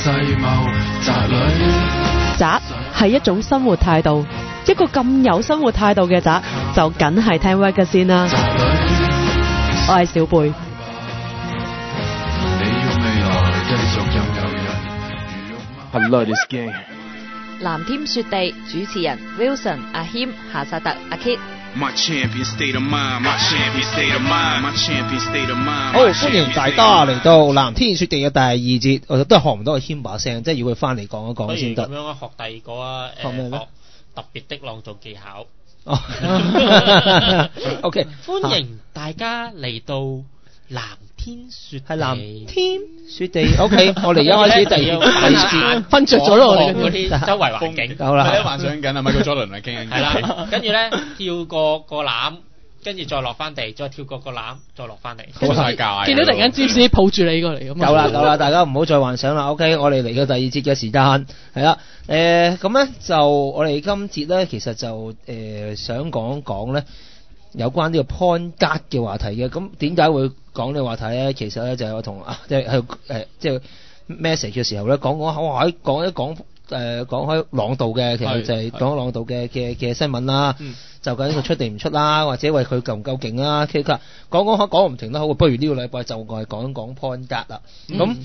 宅係一種生活態度，一個咁有生活態度嘅宅就梗係聽 Reggae 先啦。我係小貝。 藍天雪地主持人 Wilson 阿謙夏薩特阿 Kit。 好，歡迎大家嚟到藍天雪地嘅第二節，我都係學唔到個謙把聲，即係要佢翻嚟講一講先得。 咁樣學第二個啊， 學咩咧？ 特別的朗讀技巧。 哦，OK， 歡迎大家嚟到藍天雪地。 係藍天雪地。OK， 我哋而家開始第二節， 瞓着咗咯，我哋嗰啲周圍環境。 好啦， 幻想緊啊，Michael Jordan嚟傾緊。 係啦，跟住咧跳過個籃，跟住再落翻地，再跳過個籃，再落翻地。 好世界。 見到突然間詹士抱住你過嚟咁。 夠啦，大家唔好再幻想啦。OK， 我哋嚟到第二節嘅時間係啦。咁咧就我哋今節咧，其實就想講咧有關呢個 point guard 嘅話題嘅。咁點解會講呢個話題咧？其實咧就係我同即係 message 嘅時候咧講開朗道嘅，其實就係講朗道嘅新聞啦。就究竟佢出定唔出啦，或者為佢夠唔夠勁啦。其實講唔停得好，不如呢個禮拜就係講一講 point guard 啦。咁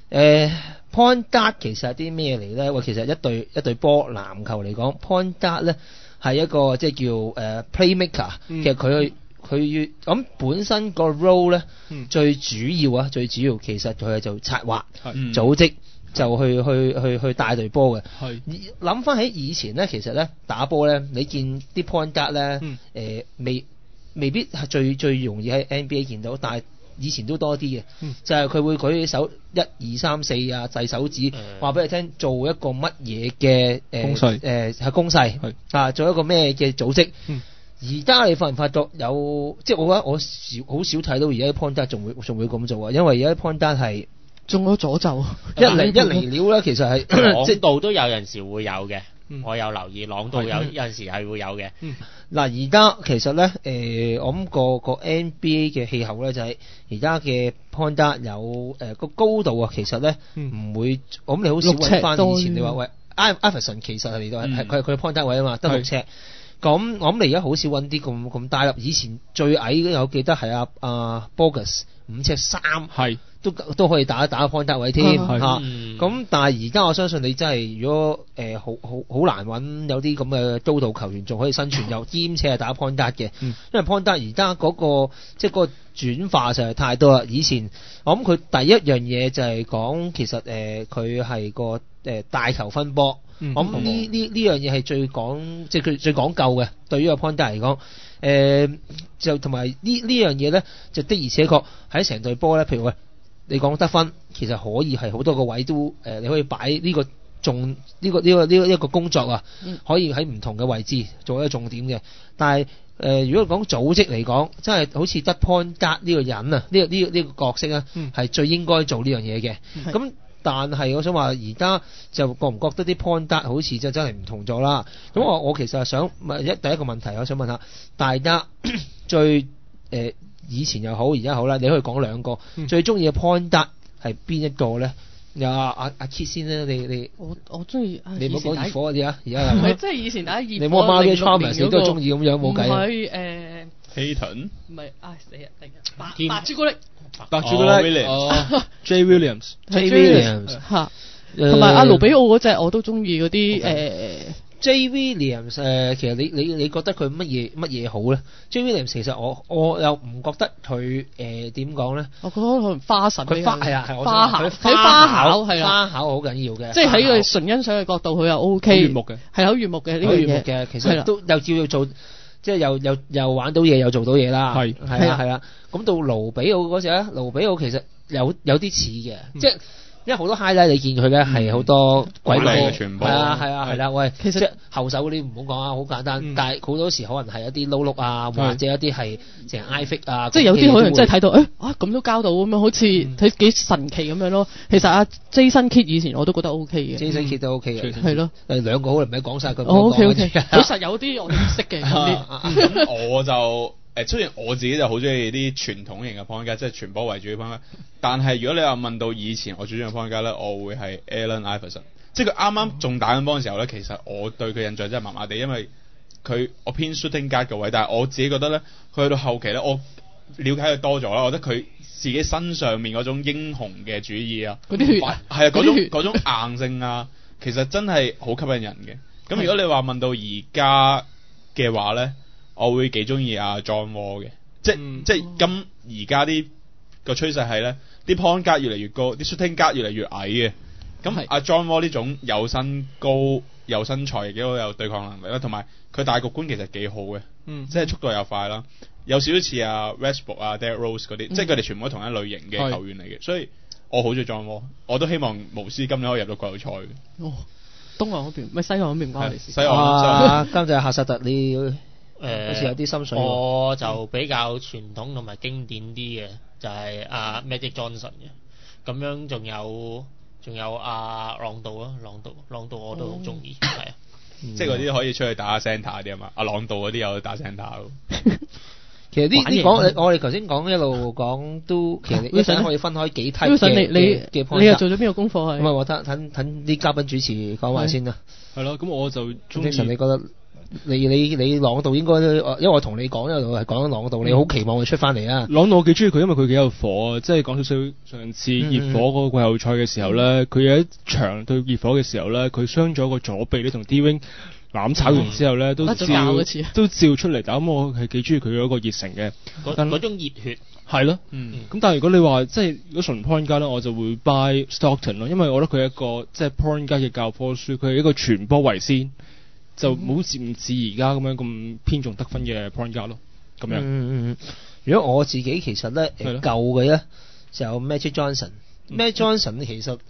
point guard 其實係啲咩嚟咧？其實一隊波籃球嚟講 point guard 咧係一個即係叫playmaker。其實佢咁本身個 role 咧最主要其實佢係做策劃、組織。就去帶隊波嘅。諗翻起以前咧，其實咧打波咧，你見啲 point guard 咧，未必係最容易喺 NBA 見到，但係以前都多啲嘅。就係佢會舉起手1、2、3、4啊，掣手指，話俾你聽做一個乜嘢嘅係攻勢啊，做一個咩嘅組織。而家你發唔發覺有？即係我覺得我好少睇到而家啲 point guard 仲會咁做啊，因為而家啲 point guard 係中咗詛咒， 一嚟料咧，其實係朗道都有陣時會有嘅。我有留意朗道有陣時係會有嘅。 嗱，而家其實咧，我諗個 NBA 嘅氣候咧，就係而家嘅 point guard 有個高度啊，其實咧唔會，我諗你好少揾翻以前你話喂 Iverson 其實係嚟到係佢 point guard 位啊嘛，得6尺。咁我諗你而家好少揾啲咁大粒，以前最矮嘅我記得係阿 Bogus 5尺3，係都可以打 point guard 位添嚇。咁但係而家我相信你真係如果好難揾有啲咁嘅高度球員仲可以生存又兼且係打 point guard 嘅，因為 point guard 而家嗰個即係嗰個轉化實在太多啦。以前我諗佢第一樣嘢就係講其實佢係個大球分波。我諗呢樣嘢係最講，即係佢最講究嘅。對於個 point guard 嚟講，就同埋呢樣嘢咧，就的而且確喺成隊波咧。譬如喂，你講得分，其實可以係好多個位都你可以擺呢個一個工作啊，可以喺唔同嘅位置做一個重點嘅。但係如果講組織嚟講，真係好似得 point guard 呢個人啊，呢個角色啊，係最應該做呢樣嘢嘅。咁但係我想話，而家就覺唔覺得啲 point guard 好似真係唔同咗啦？咁我其實想第一個問題，我想問下大家最以前又好，而家好啦，你可以講兩個最中意嘅 point guard 係邊一個咧？有阿 Kit 先啦，你我中意。 你唔好講熱火嗰啲啊，而家唔係即係以前打熱火。 你冇 Mario Chalmers 你都中意咁樣冇計。 唔係 Hayton 唔係死啊！白朱古力。 白朱古力J Williams 嚇，同埋阿盧比奧嗰隻我都中意嗰啲 J Williams 其實你覺得佢乜嘢好咧 ？J Williams 其實我又唔覺得佢點講咧？ 我覺得佢花神， 佢係啊， 花巧係花巧好緊要嘅。 即係喺佢純欣賞嘅角度，佢又 OK， 悅目嘅係好悅目嘅呢個嘢。 其實都又照要做。即係又玩到嘢又做到嘢啦，係啦。咁到盧比奧嗰時咧，盧比奧其實有啲似嘅，即係因為好多 highlight 你見佢咧係好多鬼嘅全部， 係啦。喂，其實後手嗰啲唔好講啊，好簡單。但係好多時可能係一啲撈碌啊，或者一啲係成 i-fix 啊， 即係有啲可能真係睇到咁都交到咁樣，好似睇幾神奇咁樣咯。其實阿 Jason Kidd 以前我都覺得 OK 嘅 ，Jason Kidd 都 OK 嘅， 係咯。 兩個好唔係講晒佢。 OK，其實有啲我哋唔識嘅。 咁我就雖然我自己就好中意啲傳統型嘅 point guard，即係傳波為主嘅 point guard，但係如果你話問到以前我最中意嘅 point guard 咧，我會係 Allen Iverson。即係佢啱啱仲打緊波嘅時候咧，其實我對佢印象真係麻麻地，因為我偏 shooting guard 嘅位，但係我自己覺得咧，佢去到後期咧，我了解佢多咗啦，我覺得佢自己身上面嗰種英雄嘅主義啊， 嗰啲血係啊，嗰種硬性啊，其實真係好吸引人嘅。咁如果你話問到而家嘅話咧，我會幾中意阿 John Wall 嘅，即係咁而家啲個趨勢係咧，啲 point guard 越嚟越高，啲 shooting guard 越嚟越矮嘅。咁阿 John Wall 呢種有身高、有身材，亦都有對抗能力啦，同埋佢大局觀其實幾好嘅，即係速度又快啦，有少少似阿 Westbrook 啊、Derrick Rose 嗰啲，即係佢哋全部都同一類型嘅球員嚟嘅，所以我好中意 John Wall，我都希望巫師今年可以入到季後賽嘅。 哦，東岸嗰邊咪西岸嗰邊唔關我哋事。 西岸今日夏薩特你好似有啲心水喎。 我就比較傳統同埋經典啲嘅，就係阿 Magic Johnson 嘅，咁樣仲有阿朗道啊，朗道我都好中意，係啊， 即係嗰啲可以出去打 centre 啲啊嘛，阿朗道嗰啲有打 centre 咯。 其實啲講我哋頭先講一路講都，其實一陣可以分開幾 type 嘅。 你又做咗邊個功課係？ 咁啊，我等啲嘉賓主持講埋先啦。 係咯，咁我就正常你覺得你朗道應該，因為我同你講一路係講緊朗道，你好期望佢出翻嚟啊。 朗道我幾中意佢，因為佢幾有火啊！即係講少少上次熱火嗰個季後賽嘅時候咧，佢有一場對熱火嘅時候咧，佢傷咗個左臂咧，同 D-Wing 攬炒完之後咧，都照出嚟打，咁我係幾中意佢嗰個熱誠嘅， 嗰種熱血係咯。咁但係如果你話即係如果純 point guard 咧，我就會 buy Stockton 咯，因為我覺得佢係一個即係 point guard 嘅教科書，佢係一個傳波為先，就唔似而家咁樣咁偏重得分嘅 point guard 咯。咁樣。 如果我自己其實咧舊嘅咧就 Magic Johnson。Magic Johnson 其實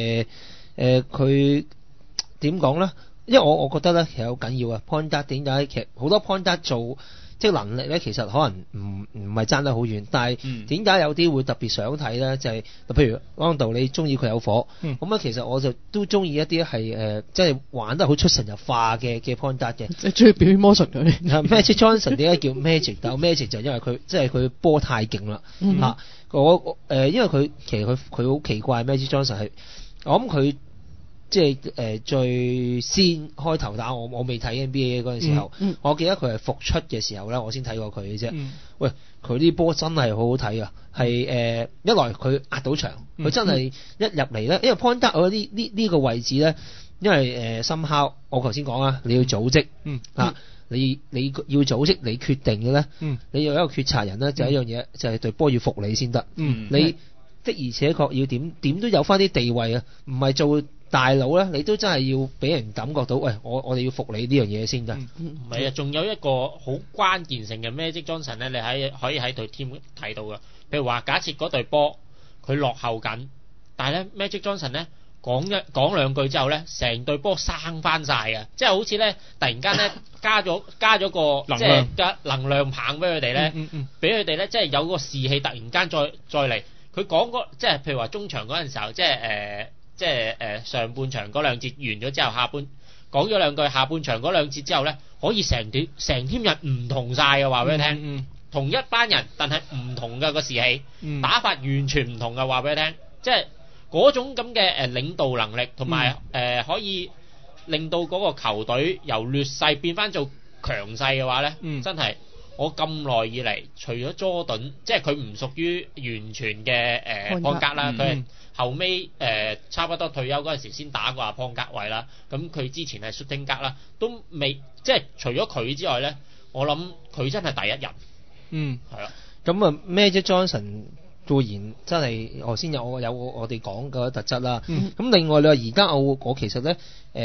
佢點講咧？因為我覺得咧其實好緊要啊 point guard 點解其實好多 point guard 做即係能力咧其實可能唔係爭得好遠，但係點解有啲會特別想睇咧？就係譬如朗道你中意佢有火，咁其實我就都中意一啲係即係玩得好出神入化嘅 point guard 嘅， 即係中意表演魔術嗰啲。 Magic Johnson 點解叫 Magic？ 但係 Magic 就因為佢即係佢波太勁啦嚇。因為佢其實佢好奇怪 Magic Johnson 係我諗佢。即係最先開頭打我未睇 NBA 嗰陣時候，我記得佢係復出嘅時候咧，我先睇過佢嘅啫。喂，佢啲波真係好好睇啊！係一來佢壓到場，佢真係一入嚟咧，因為 point guard 我呢個位置咧，因為深敲我頭先講啦，你要組織你要組織你決定嘅咧，你要有一個決策人咧，就係一樣嘢，就係對波要服你先得。你的而且確要點都有翻啲地位啊，唔係做大佬咧，你都真係要俾人感覺到，喂，我哋要服你呢樣嘢先得。 唔係啊，仲有一個好關鍵性嘅 Magic Johnson 咧，你可以喺隊 team 睇到㗎。譬如話，假設嗰隊波佢落後緊，但係咧 Magic Johnson 咧講兩句之後咧，成隊波生翻晒嘅，即係好似咧突然間咧加咗個即係加能量棒俾佢哋咧，俾佢哋咧即係有個士氣突然間再嚟。佢講即係譬如話中場嗰陣時候，即係上半場嗰兩節完咗之後，講咗兩句，下半場嗰兩節之後咧，可以成添人唔同晒嘅，話俾你聽。同一班人，但係唔同嘅個士氣，打法完全唔同嘅，話俾你聽。即係嗰種咁嘅領導能力，同埋可以令到嗰個球隊由劣勢變翻做強勢嘅話咧，真係我咁耐以嚟，除咗 Jordan，即係佢唔屬於完全嘅point guard啦，佢係後尾差不多退休嗰陣時先打過阿point guard位啦。咁佢之前係 shooting guard啦，都未即係除咗佢之外咧，我諗佢真係第一人。係啦。 咁啊 Magic Johnson 固然真係我先有我哋講嘅特質啦。咁另外你話而家我其實咧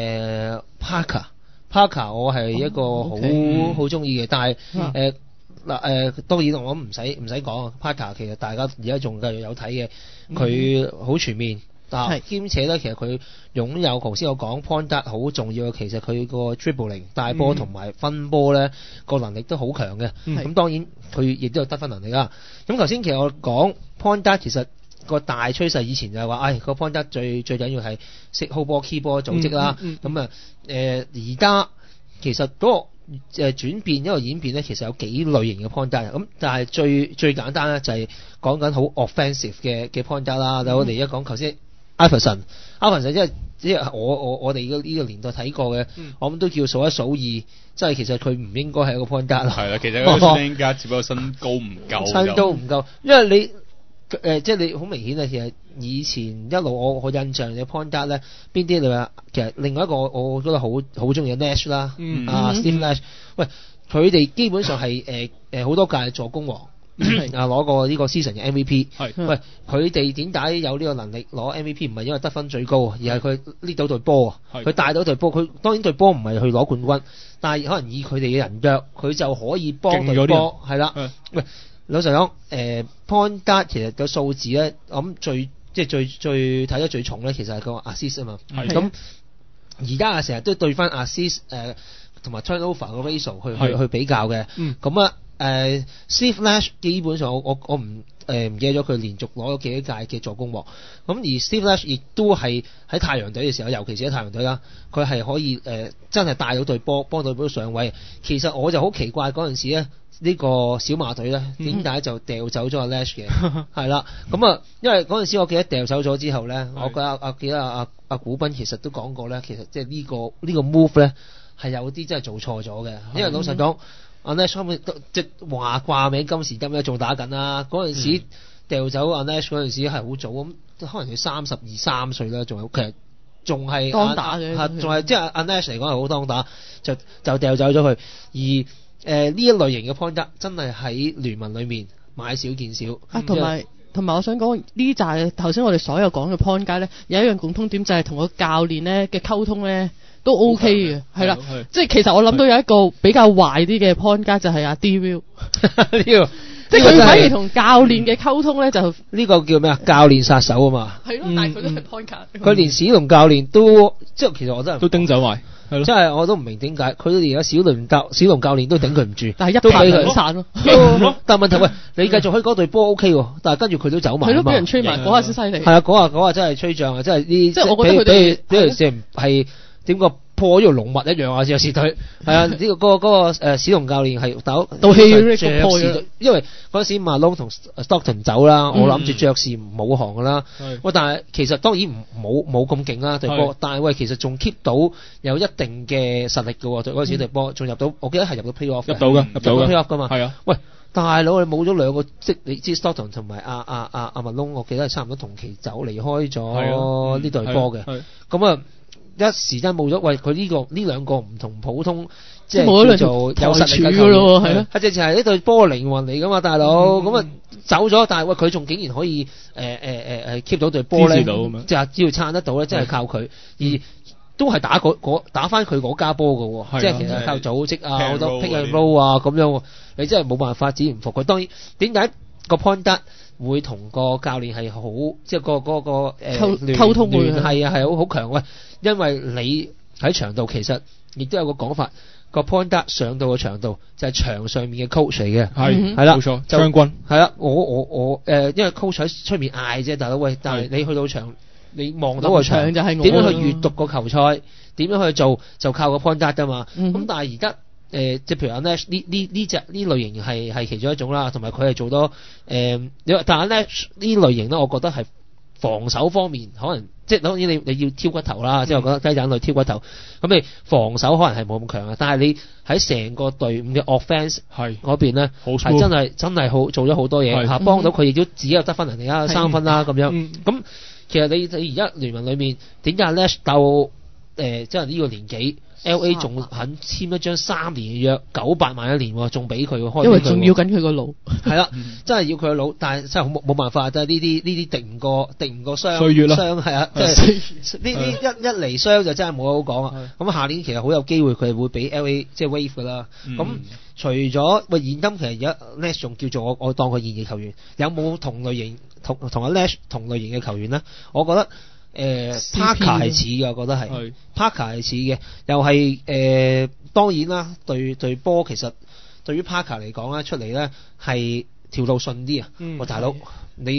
Parker 我係一個好中意嘅，但係當然我唔使講啊。Parker 其實大家而家仲繼續有睇嘅，佢好全面，但兼且咧其實佢擁有頭先我講 point guard 好重要嘅，其實佢個 dribbling 帶波同埋分波咧個能力都好強嘅。咁當然佢亦都有得分能力啦。咁頭先其實我講 point guard 其實個大趨勢以前就係話，個 point guard 最緊要係識 hold 波 key 波組織啦。咁而家其實嗰個轉變一個演變咧，其實有幾類型嘅 point guard 咁，但係最簡單咧就係講緊好 offensive 嘅 point guard 啦。我哋而家講頭先 Iverson 即係我哋呢個年代睇過嘅，我諗都叫數一數二，即係其實佢唔應該係一個 point guard 啦。 係啦，其實嗰個 point guard 只不過身高唔夠， 身高唔夠，因為你即係你好明顯啊，其實以前一路我印象嘅 point guard 咧，邊啲你話其實另外一個我覺得好中意嘅 Nash 啦，Steve Nash，喂，佢哋基本上係好多屆助攻王。攞過呢個 season 嘅 MVP， 喂，佢哋點解有呢個能力攞 MVP？ 唔係因為得分最高，而係佢呢到隊波啊，佢帶到隊波。佢當然隊波唔係去攞冠軍，但係可能以佢哋嘅人腳，佢就可以幫隊波。係啦，喂，老實講，point guard 其實個數字咧，我諗最睇得最重咧，其實係個 assist 啊嘛。咁而家成日都對翻 assist 同埋 turnover 個 ratio 去比較嘅。咁啊。Steve Nash 基本上我唔記得咗佢連續攞咗幾多屆嘅助攻王，咁而 Steve Nash 亦都係喺太陽隊嘅時候，尤其是喺太陽隊啦，佢係可以真係帶到隊波，幫隊波上位。其實我就好奇怪嗰陣時咧，呢個小馬隊咧點解就掉走咗阿 Nash 嘅？係啦，咁啊，因為嗰陣時我記得掉走咗之後咧，我記得阿古斌其實都講過咧，其實即係呢個 move 咧係有啲真係做錯咗嘅，因為老實講。阿 Nash 即係話掛名今時今日仲打緊啦，嗰陣時掉走阿 Nash 嗰陣時係好早咁，可能佢32-33歲啦，仲有其實仲係當打嘅， 仲係即係阿 Nash 嚟講係好當打，就掉走咗佢。而呢一類型嘅 point guard 真係喺聯盟裏面買少見少。 同埋我想講呢紮頭先我哋所有講嘅 point guard 咧，有一樣共通點就係同個教練咧嘅溝通咧。都 OK 嘅，係啦，即係其實我諗到有一個比較壞啲嘅 point guard 就係阿 D-Will 即係佢反而同教練嘅溝通咧就呢個叫咩啊？教練殺手啊嘛， 係咯，但係佢都係 point guard， 佢連史龍教練都即係其實我真係都叮走埋，係咯， 即係我都唔明點解佢哋而家史龍教練都頂佢唔住， 但係一拍兩散咯。 但係問題喂，你繼續喺嗰隊波 OK 喎，但係跟住佢都走埋， 係咯，俾人吹埋嗰下先犀利。 係啊，嗰下真係吹脹啊！真係呢， 即係我覺得佢哋呢條線係點個破咗條龍脈一樣啊！有時隊係啊，呢個嗰個史龍教練係鬥氣破咗，因為嗰陣時馬龍同 Stockton 走啦，我諗住爵士冇行噶啦。喂，但係其實當然冇咁勁啦隊波，但係喂其實仲 keep 到有一定嘅實力嘅喎，嗰陣時隊波仲入到，我記得係入到 playoff 入到 playoff 噶嘛。 係啊， 喂大佬你冇咗兩個，即你知 Stockton 同埋阿馬龍，我記得係差唔多同期走離開咗呢隊波嘅。咁啊。一時間冇咗，喂佢呢兩個唔同普通，即係叫做有實力嘅球員，係咯，係直情係呢隊波靈魂嚟噶嘛，大佬咁啊走咗，但係喂佢仲竟然可以keep 到隊波咧，即係只要撐得到咧，真係靠佢，而都係打翻佢嗰家波嘅喎，即係其實靠組織啊，好多 pick and roll 啊咁樣，你真係冇辦法指唔服佢。當然點解個 point guard會同個教練係好，即係個溝通會係啊係好強喂。因為你喺場度其實亦都有個講法，個 point guard 上到個場度就係場上面嘅 coach 嚟嘅，係啦，冇錯，將軍係啦，我因為 coach 喺出面嗌啫，大佬喂，但係你去到場，你望到個場點樣去閱讀個球賽，點樣去做就靠個 point guard 㗎嘛。咁但係而家即係譬如阿 Nash 呢類型係其中一種啦，同埋佢係做多但係 Nash 呢類型咧，我覺得係防守方面可能。即係當然你要挑骨頭啦，即係我覺得雞蛋類挑骨頭，咁你防守可能係冇咁強啊，但係你喺成個隊伍嘅 offense 嗰邊咧，係真係好做咗好多嘢嚇，幫到佢亦都自己有得分能力啦，3分啦咁樣。咁其實你而家聯盟裏面點解 Nash 鬥即係呢個年紀？LA 仲肯簽一張3年嘅約，900萬一年喎，仲俾佢開， 因為仲要緊佢個腦， 係啦，真係要佢個腦，但係真係冇辦法，即係呢啲敵唔過傷， 歲月啦， 傷係啊，即係呢一嚟傷就真係冇得好講啊。咁下年其實好有機會佢係會俾 LA 即係 wave 噶啦。咁除咗現今其實而家 Nash 仲叫做我當佢現役球員，有冇同類型同阿 Nash 同類型嘅球員咧？我覺得。Parker 係似嘅，我覺得係 Parker 係似嘅，又係當然啦，對波其實對於 Parker 嚟講咧，出嚟咧係條路順啲啊！大佬你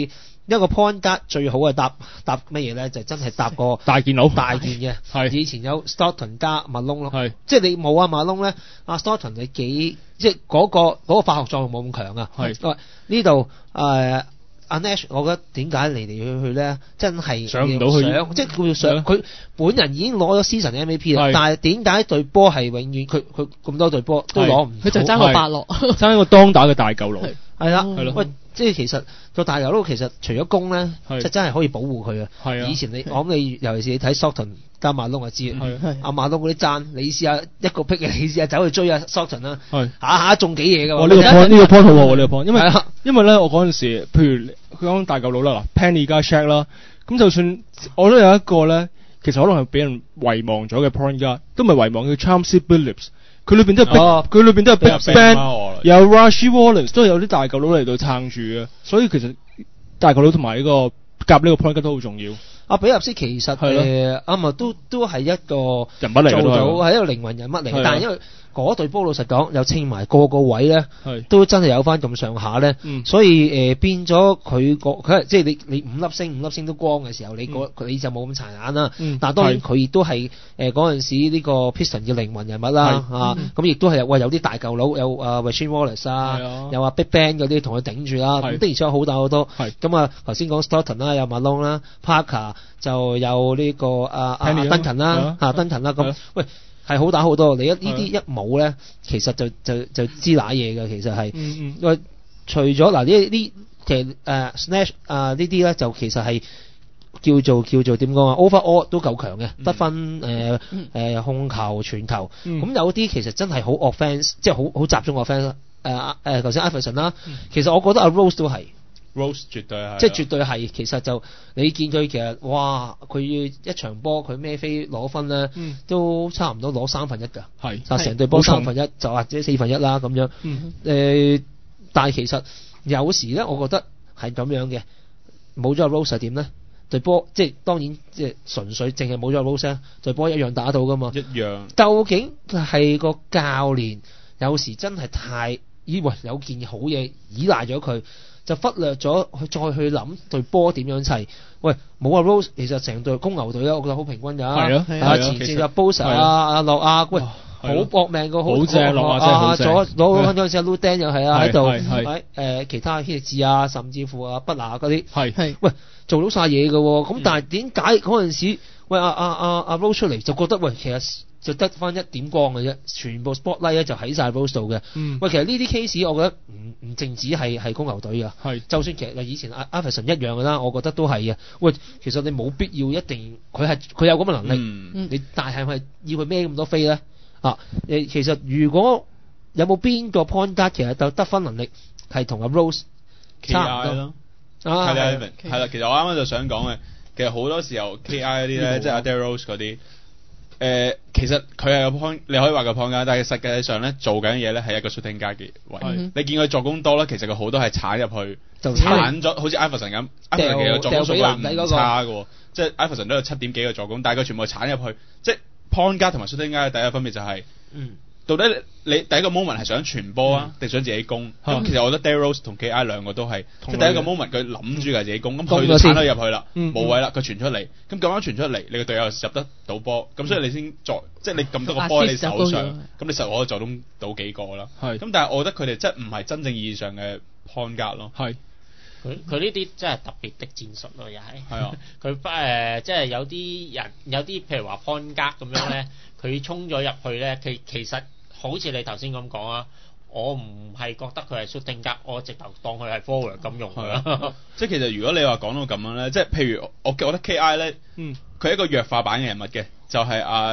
一個 point guard 最好嘅搭乜嘢咧？就真係搭個大件佬大件嘅。 係以前有 Stockton 加麥窿咯。 係即係你冇麥窿咧，阿 Stockton 你幾即係嗰個化學作用冇咁強啊。 係呢度阿 Nash， 我覺得點解嚟去咧，真係上唔到去， 即係佢要上，佢本人已經攞咗 season MVP 啦，但係點解隊波係永遠佢咁多隊波都攞唔到？ 佢就爭個8落， 爭一個當打嘅大舊佬。 係啦，喂，即係其實個大舊佬其實除咗攻咧，即係真係可以保護佢啊。以前我諗你尤其是你睇 Stockton 加馬龍就知，阿馬龍嗰啲爭，你試下一個 pick 你試下走去追阿 Stockton 啦，下中幾嘢㗎喎。 呢個 point 好喎，呢個 point，因為咧我嗰陣時，譬如佢講大舊佬啦，嗱 Penny 加 Shaq 啦，咁就算我都有一個咧，其實可能係俾人遺忘咗嘅 point guard，都唔係遺忘嘅 Chauncey Billups。佢裏邊都係 Big Ben， 有 Rasheed Wallace 都有啲大舊佬嚟到撐住嘅，所以其實大舊佬同埋呢個夾呢個 point guard 都好重要。阿比納斯其實都係一個人物嚟嘅， 係一個靈魂人物嚟嘅，但係因為嗰隊波老實講又稱埋個位咧，都真係有翻咁上下咧，所以變咗佢即係你五粒星都光嘅時候，你就冇咁殘眼啦。但係當然佢亦都係嗰陣時呢個 Piston 嘅靈魂人物啦，咁亦都係有啲大舊佬，有Rasheed Wallace 啊，有Big Ben 嗰啲同佢頂住啦，咁的而且確好打好多。咁啊頭先講 Stockton 啦，有 Malone 啦 ，Parker 就有呢個Duncan 啦，Duncan 啦，咁喂。係好打好多，你呢啲一冇咧，其實就知乸嘢嘅，其實係。因為除咗嗱呢其實Nash 呢啲咧，就其實係叫做點講啊 ？overall 都夠強嘅，得分控球傳球。咁有啲其實真係好 offense， 即係好集中 offense。頭先 Iverson 啦，其實我覺得阿 Rose 都係。 Rose 絕對係， 即係絕對係。其實就你見佢其實哇，佢一場波佢孭飛攞分咧，都差唔多攞1/3㗎。係，成隊波1/3就或者1/4啦咁樣。但係其實有時咧，我覺得係咁樣嘅。冇咗 Rose 係點咧？隊波即係當然即係純粹淨係冇咗 Rose 咧，隊波一樣打到㗎嘛。 一樣。究竟係個教練有時真係太以為有件好嘢依賴咗佢。就忽略咗佢再去諗隊波點樣砌。喂，冇阿 Rose， 其實成隊公牛隊咧，我覺得好平均㗎。係啊，前線就 Boozer 阿諾亞，喂，好搏命個，好正落啊！攞分嗰陣時阿 Lou Dan 又係啊喺度，其他希治啊，甚至乎阿不拿嗰啲，係喂做到晒嘢㗎喎。咁但係點解嗰陣時喂阿 Rose 出嚟就覺得喂其實？就得翻一點光嘅啫，全部 spotlight 咧就喺晒 Rose 度嘅。喂，其實呢啲 case 我覺得唔淨止係公牛隊嘅，就算其實以前Iverson 一樣嘅啦，我覺得都係嘅。喂，其實你冇必要一定佢有咁嘅能力，你但係咪要佢孭咁多飛咧？其實如果有冇邊個 point guard 其實就得分能力係同阿 Rose 差唔多係啦，其實我啱啱就想講嘅，其實好多時候 KI 嗰啲咧，即係阿 Derrick Rose 嗰啲。其實佢係個 point， 你可以話個 point 㗎，但係實際上咧做緊嘢咧係一個 shooting guard 嘅位。你見佢助攻多咧，其實佢好多係鏟入去，鏟咗，好似 Iverson 咁。Iverson 其實助攻數據唔差嘅，即係 Iverson 都有7點幾個助攻，但係佢全部鏟入去。即係 point guard 同埋 shooting guard 第一個分別就係，到底你第一個 moment 係想傳波啊，定想自己攻？咁其實我覺得 Derrick Rose 同 KI 兩個都係，即係第一個 moment 佢諗住係自己攻，咁佢就鏟咗入去啦，冇位啦，佢傳出嚟，咁咁樣傳出嚟，你個隊友入得到波，咁所以你先即係你咁多個波喺你手上，咁你實可以助攻到幾個啦。咁但係我覺得佢哋即係唔係真正意義上嘅 point guard 咯。係。 佢呢啲真係特別的戰術咯，又係。係啊。佢即係有啲譬如話 point guard 咁樣咧，佢衝咗入去咧，其實好似你頭先咁講啊，我唔係覺得佢係 shooting guard，我直頭當佢係 forward 咁用㗎。 即係其實如果你話講到咁樣咧，即係譬如我覺得 KI 咧，佢係一個弱化版嘅人物嘅，就係阿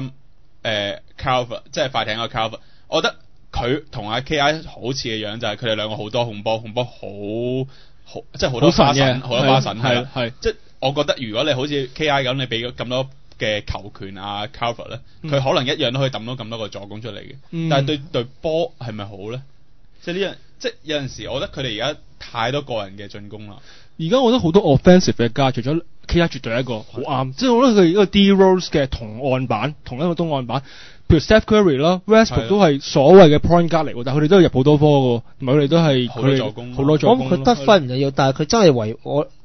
Calvert， 即係快艇個 Calvert。我覺得佢同阿 KI 好似嘅樣，就係佢哋兩個好多控波好即係好多花神，好多花神係。即係我覺得如果你好似 KI 咁，你俾咁多嘅球權啊 Calvert 咧，佢可能一樣都可以抌到咁多個助攻出嚟嘅。但係對波係咪好咧？即係呢樣，即係有陣時，我覺得佢哋而家太多個人嘅進攻啦。 而家我覺得好多 offensive 嘅加，除咗 KI 絕對係一個好啱，即係我覺得佢一個 D Rose 嘅同案版，同一個東岸版。譬如 Steph Curry 啦 ，Westbrook 都係所謂嘅 point guard 嚟，但係佢哋都係入好多科嘅，同埋佢哋都係好多助攻。 我佢得分唔緊要，但係佢真係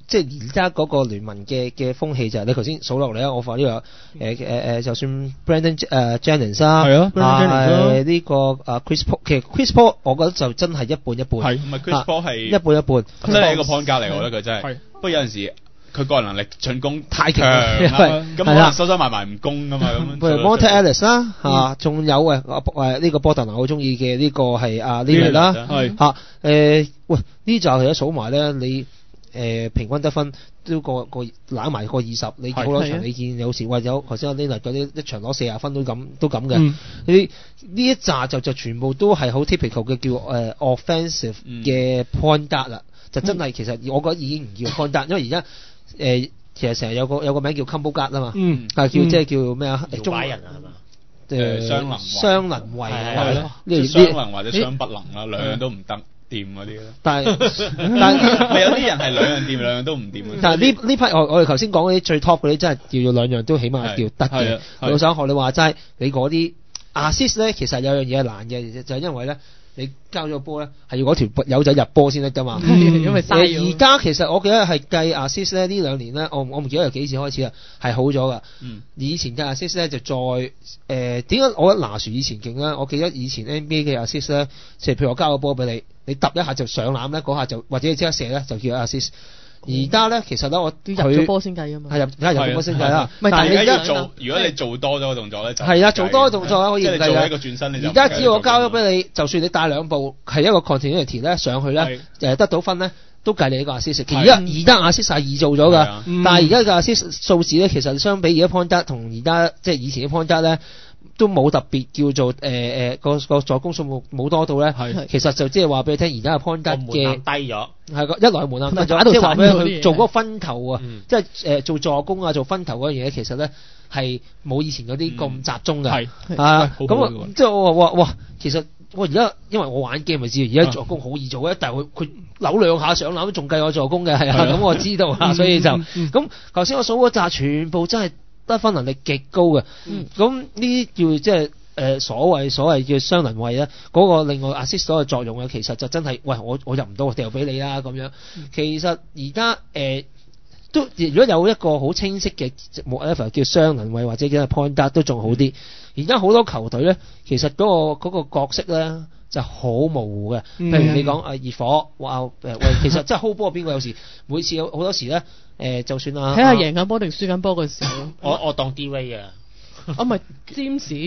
即係而家嗰個聯盟嘅風氣就係你頭先數落嚟啦，我話呢個就算 Brandon Jennings 啦， 係啊，Brandon Jennings 呢個Chris Paul， 其實 Chris Paul 我覺得就真係一半一半， 係唔係 Chris Paul 係一半一半， 真係一個 point guard 嚟，我覺得佢真係。不過有陣時佢個人能力進攻太強啦，咁可能收埋唔攻噶嘛咁。 譬如 Monte Ellis 啦，仲有呢個波特南好中意嘅呢個係Lillard 啦，喂呢就係一數埋咧你。平均得分都個攬埋個20，你好多場你見有時有頭先阿 Lillard 嗰啲一場攞40分都咁嘅，呢一紮就全部都係好 typical 嘅叫offensive 嘅 point guard 啦，就真係其實我覺得已經唔叫 point guard，因為而家其實成日有個名叫 combo guard 啊嘛，係即係叫咩啊？ 搖擺人啊係嘛？ 雙能位係咯，雙能或者雙不能啦，兩樣都唔得。掂嗰啲咯，但係有啲人係兩樣掂，兩樣都唔掂。但係呢批我哋頭先講嗰啲最 top 嗰啲，真係叫做兩樣都起碼叫得嘅。老實學你話齋，你嗰啲 assist 咧，其實有樣嘢係難嘅，就係因為咧，你交咗波咧，係要嗰條友仔入波先得㗎嘛。 因為嘥而家其實我記得係計 assist 咧，呢兩年咧，我唔記得由幾時開始啦，係好咗㗎。以前嘅 assist 咧就再點解我覺得拿樹以前勁咧？我記得以前 NBA 嘅 assist 咧，即係譬如我交個波俾你。你揼一下就上籃咧，嗰下就或者你即刻射咧，就叫 assist。而家咧，其實咧我入咗波先計啊嘛， 係入咗波先計啦。 但係而家做，如果你做多咗個動作咧，就係啊，做多個動作咧可以唔計嘅。即係做一個轉身， 而家只要我交咗俾你，就算你帶兩步，係一個 continuity 咧上去咧，得到分咧，都計你呢個 assist。而家 assist 係易做咗㗎，但係而家嘅 assist 數字咧，其實相比而家 point guard 同而家即係以前嘅 point guard 咧。都冇特別叫做個助攻數目冇多到咧，其實就即係話俾你聽，而家嘅 point guard 嘅門檻低咗， 係一來門檻低咗，即係話俾佢做嗰個分球啊，即係做助攻啊，做分球嗰樣嘢，其實咧係冇以前嗰啲咁集中嘅，咁即係我話哇，其實我而家因為我玩 game 咪知，而家助攻好易做嘅，但係佢扭兩下上籃都仲計我助攻嘅，係啊，咁我知道啊，所以就咁頭先我數嗰紮全部真係。得分能力極高嘅，咁呢啲叫即係所謂叫雙能位咧，嗰個另外 assist 嘅作用啊，其實就真係喂我入唔到，掉俾你啦咁樣。其實而家都如果有一個好清晰嘅 whatever 叫雙能位或者叫 point guard 都仲好啲。而家好多球隊咧，其實嗰個角色咧就好模糊嘅。譬如你講熱火，哇其實真係 hold 波邊個有時每次好多時咧。就算睇下贏緊波定輸緊波嘅時候， 我當 D-Way 啊， 唔係占士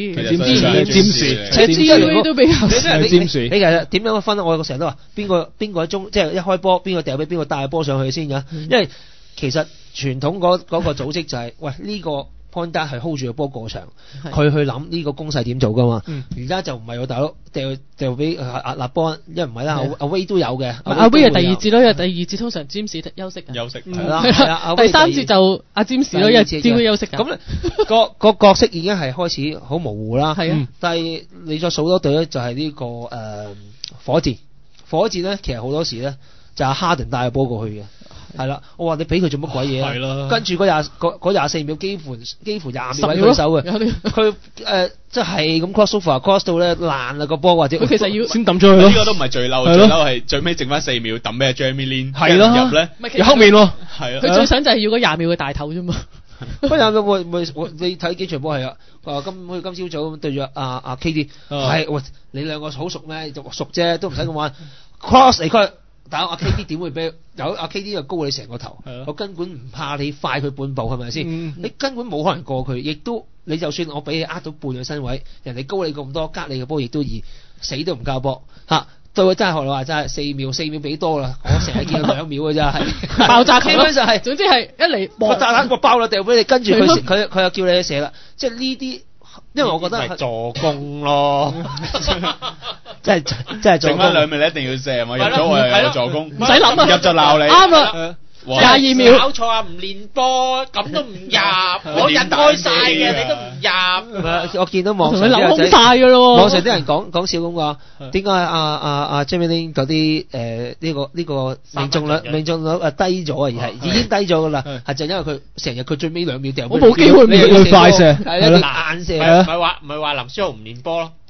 ，D-Way 都比較少。 你其實點樣分？我成日都話邊個喺中，即係一開波邊個掉俾邊個帶波上去先㗎？因為其實傳統嗰個組織就係喂呢個。point guard 係 hold 住個波過場，佢去諗呢個攻勢點做噶嘛。而家就唔係喎，大佬掉俾阿立波，因為唔係啦，阿威都有嘅。 阿威係第二節咯，因為第二節通常占士休息。 係啦， 第三節就阿占士咯，因為占士休息。 咁個角色已經係開始好模糊啦。 係啊， 但係你再數多隊咧，就係呢個火箭。火箭咧，其實好多時咧就係哈登帶個波過去嘅。係啦，我話你俾佢做乜鬼嘢啊？跟住嗰24秒幾乎20秒喺佢手嘅，佢即係咁 cross 到咧爛啦個波，或者佢其實要先抌咗佢咯。 呢個都唔係最嬲，最嬲係最尾剩翻4秒抌俾 Jeremy Lin 入咧， 有黑面喎。 係啊，佢最想就係要嗰20秒嘅大頭啫嘛。 不過你睇幾場波係啊？今朝早對住阿 KD 係喂，你兩個好熟咩？熟啫，都唔使咁玩 cross 嚟佢。但係阿 KD 點會俾有阿 KD 又高你成個頭，我根本唔怕你快佢半步，係咪先？你根本冇可能過佢，亦都你就算我俾你呃到半個身位，人哋高你咁多，隔你嘅波亦都易，死都唔交波嚇。對佢真係學你話齋4秒俾多啦，我成日見到2秒嘅啫，係爆炸球， 基本上係總之係一嚟爆炸個爆啦掉俾你，跟住佢又叫你射啦，即係呢啲。因為我覺得係助攻咯， 即係剩翻2秒你一定要射，我入咗我又有助攻， 唔使諗啊， 入就鬧你， 啱啦。22秒搞錯啊！唔練波咁都唔入，我引開晒嘅，你都唔入。 我見到網上啲人空晒㗎咯， 網上啲人講笑咁話，點解阿 Jeremy Lin 嗰啲呢個命中率低咗啊？而係已經低咗㗎啦，係就因為佢成日佢最尾2秒掉， 我冇機會俾佢快射， 係一硬射。 唔係話林書豪唔練波咯。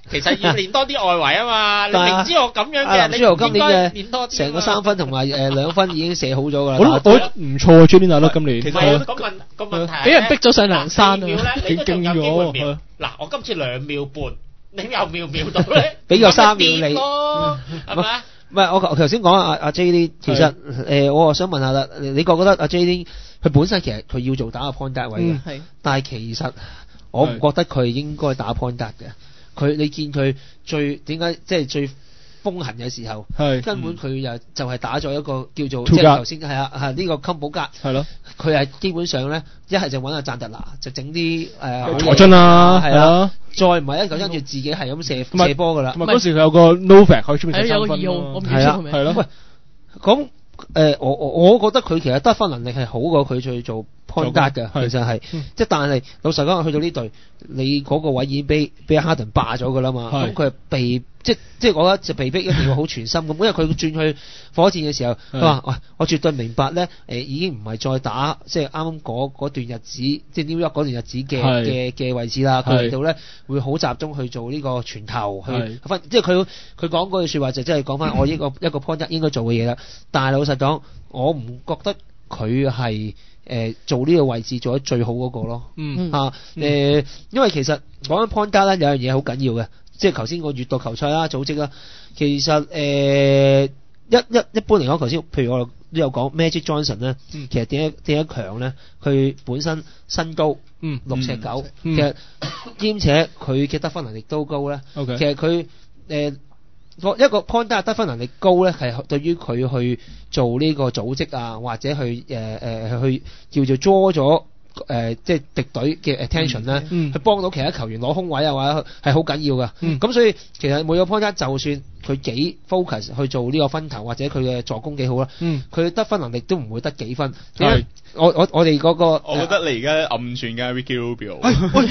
其實要練多啲外圍啊嘛。你明知我咁樣嘅， 林書豪今年練多啲。 成個3分同埋2分已經射好咗㗎啦。 我唔錯啊 Julian 打得今年。 其實個問題俾人逼咗上梁山啊！ 你都仲有機會秒。嗱，我今次2秒半，你又秒到咧？ 俾個3秒你， 係咪？ 唔係我頭先講阿 J 其實我想問下啦，你覺得阿 J 佢本身其實佢要做打個 point guard 位嘅，但係其實我唔覺得佢應該打 point guard 嘅。你見佢點解即係最風行嘅時候，根本佢就係打咗一個叫做即係頭先係呢個襟保格，係咯，佢係基本上咧一係就揾阿贊特拿就整啲財津啊， 係啦，再唔係一嚿跟住自己係咁射波㗎啦。 同埋嗰時佢有個 Novak 可以出面有個2號，我唔記得佢名。 係咯，喂，咁我覺得佢其實得分能力係好過佢去做 point guard 㗎，其實係，即係但係老實講，去到呢隊，你嗰個位已經俾哈登霸咗㗎啦嘛，咁佢係被即係我覺得就被逼一定要好全心咁，因為佢轉去火箭嘅時候，佢話：喂，我絕對明白咧，已經唔係再打即係啱啱嗰段日子，即係 New York 嗰段日子嘅位置啦。佢嚟到咧會好集中去做呢個傳球去分，即係佢講嗰句説話就真係講翻我一個 point guard 應該做嘅嘢啦。但係老實講，我唔覺得佢係做呢個位置做得最好嗰個咯。因為其實講緊 point guard 咧有樣嘢好緊要嘅。即係頭先個月度球賽啦、組織啦，其實一般嚟講，頭先譬如我都有講 Magic Johnson 咧，其實點解強咧？佢本身身高6尺9，其實兼且佢嘅得分能力都高咧。其實佢一個 point guard 得分能力高咧，係對於佢去做呢個組織啊，或者去叫做 draw 咗。即係敵隊嘅 attention 咧，去幫到其他球員攞空位啊，或者係好緊要㗎。咁所以其實每個 point guard 就算佢幾 focus 去做呢個分球，或者佢嘅助攻幾好啦，佢得分能力都唔會得幾分。我哋嗰個， 我覺得你而家暗算緊 Ricky Rubio，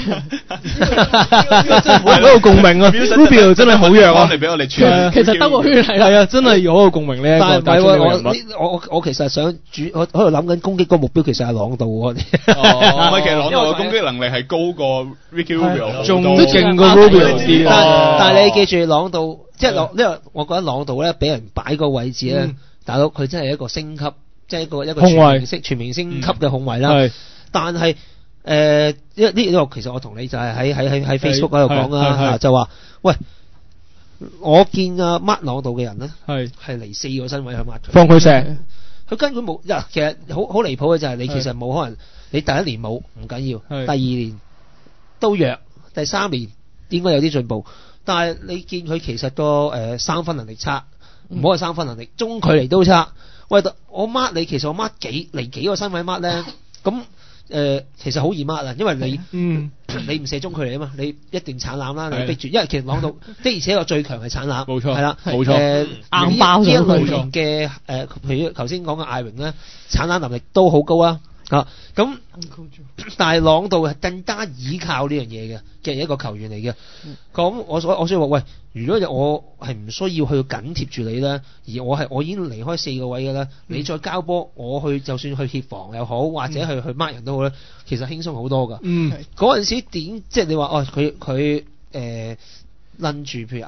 真係好有共鳴啊 ！Rubio 真係好弱啊！ 你俾我哋傳， 其實兜個圈係啊，真係好有共鳴呢一個。 但係我其實想我喺度諗緊攻擊個目標其實係朗道喎。 唔係，其實朗道嘅攻擊能力係高過 Ricky Rubio， 仲都勁過 Rubio 啲。 但係你記住朗道，即係因為我覺得朗道咧俾人擺個位置咧，大佬佢真係一個升級。即係一個全明星級嘅控衞啦，但係呢個其實我同你就係喺 Facebook 嗰度講啦，就話喂，我見阿 mark 朗道嘅人咧係嚟4個身位去 mark 佢， 放佢射， 佢根本冇，其實好離譜嘅就係你其實冇可能，你第一年冇唔緊要，第二年都弱，第三年應該有啲進步，但係你見佢其實個三分能力差，唔好話三分能力，中距離都差。喂，我 mark 你，其實我 mark 幾個身位 mark 咧，咁其實好易 mark 啊，因為你唔射中距離啊嘛，你一定鏟籃啦，你逼住，因為其實朗道的而且確最強係鏟籃， 冇錯， 係啦， 冇錯， 硬爆咗呢一類型嘅譬如頭先講嘅艾榮咧，鏟籃能力都好高啊。咁但係朗道係更加依靠呢樣嘢嘅一個球員嚟嘅。咁我所以話喂，如果我係唔需要去緊貼住你咧，而我已經離開4個位嘅咧，你再交波，我去就算去協防又好，或者去 mark 人都好咧，其實輕鬆好多㗎。嗰陣時即係你話佢攆住譬如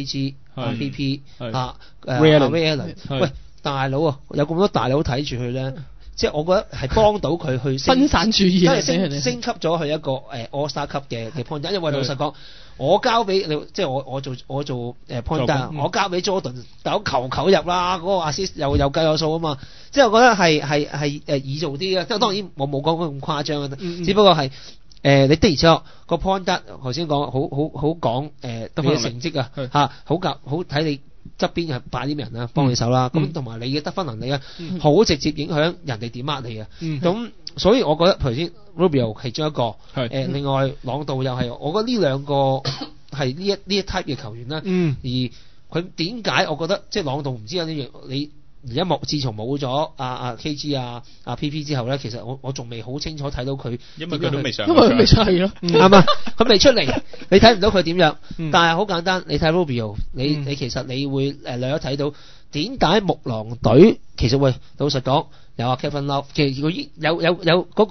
KG、PP Ray Allen，喂大佬啊，有咁多大佬睇住佢咧。即係我覺得係幫到佢去分散注意， 升級咗佢一個All Star 級嘅 point， 因為老實講，我交俾你，即係我做point， 我交俾 Jordan， 但我球入啦，嗰個 assist 又計我數啊嘛，即係我覺得係易做啲嘅，即係當然我冇講咁誇張啊，只不過係你的而且確個 point 頭先講好講你嘅成績啊嚇，好睇你。側邊係擺啲人啦，幫你手啦，咁同埋你嘅得分能力啊，好直接影響人哋點 mark 你嘅。咁所以我覺得頭先 Rubio 其中一個，另外朗道又係，我覺得呢兩個係呢一 type 嘅球員啦。而佢點解我覺得即係朗道唔知有啲嘢你而家自從冇咗KG PP 之後咧，其實我仲未好清楚睇到佢， 因為佢都未上， 因為佢未出嚟咯， 啱啊，佢未出嚟，你睇唔到佢點樣，但係好簡單，你睇 Rubio， 你其實你會略咗睇到點解木狼隊其實喂老實講有Kevin Love，其實佢有嗰個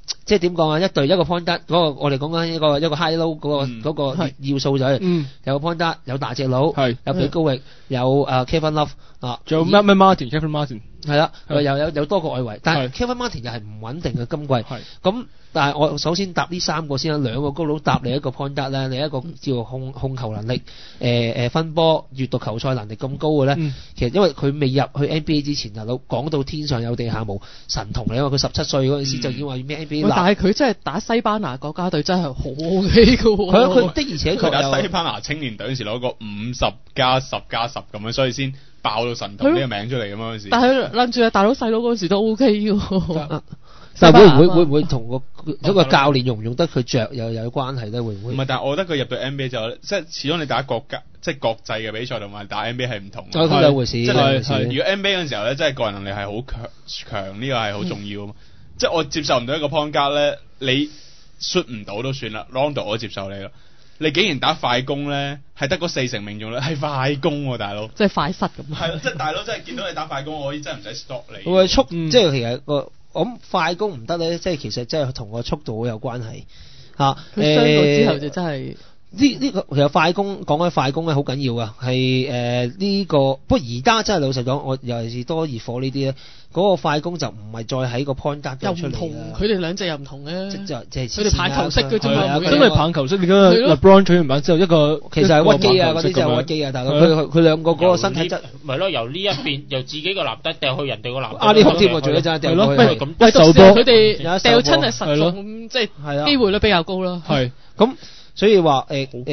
即係點講啊？一隊一個 point guard 嗰個我哋講緊一個 high low 嗰個要素就係有個 point guard 有大隻佬，有比高域，有Kevin Love 啊， 仲有 Kevin Martin 係啦，有多個外圍，但係 Kevin Martin 又係唔穩定嘅今季。咁但係我首先答呢三個先啦，兩個高佬答你一個 point guard 咧，你一個叫控球能力，分波閱讀球賽能力咁高嘅咧，其實因為佢未入去 NBA 之前，大佬講到天上有地下無神童嚟，因為佢17歲嗰陣時就已經話要咩 NBA。 但係佢真係打西班牙國家隊真係好 OK 嘅喎。 佢的而且確打西班牙青年隊嗰時攞個50+10+10咁樣，所以先爆到神童呢個名出嚟咁嗰陣時。 但係諗住大佬細佬嗰時都 OK 嘅。 但係會唔會同個教練用唔用得佢着又有關係咧？會唔會？ 唔係，但係我覺得佢入到 NBA 就即係始終你打國家即係國際嘅比賽同埋打 NBA 係唔同。 係兩回事。即係如果 NBA 嗰陣時候咧，真係個人能力係好強，呢個係好重要啊嘛。即係我接受唔到一個 point guard 咧，你 shoot 唔到都算啦 ，Rondo 我接受你咯。你竟然打快攻咧，係得嗰40%命中率，係快攻喎，大佬。 即係快失咁。係咯，即係大佬真係見到你打快攻，我可以真係唔使 stop 你。 會速，即係其實我諗快攻唔得咧，即係其實即係同個速度好有關係嚇。 佢傷過之後就真係呢個其實快攻講緊快攻咧好緊要啊，係呢個不過而家真係老實講，我尤其是多熱火呢啲咧，嗰個快攻就唔係再喺個 point guard 度出嚟啦。 佢哋兩隻又唔同嘅， 即係佢哋棒球式嘅啫嘛， 真係棒球式。你而家 LeBron 取完板之後，一個其實係屈機啊，嗰啲就係屈機啊，但係佢兩個嗰個身體質咪咯，由呢一邊由自己個籃底掉去人哋個籃底。 呢學添喎，做一陣掉落去。 咁受波，佢哋掉親係實中，即係機會率比較高啦。 係咁。所以話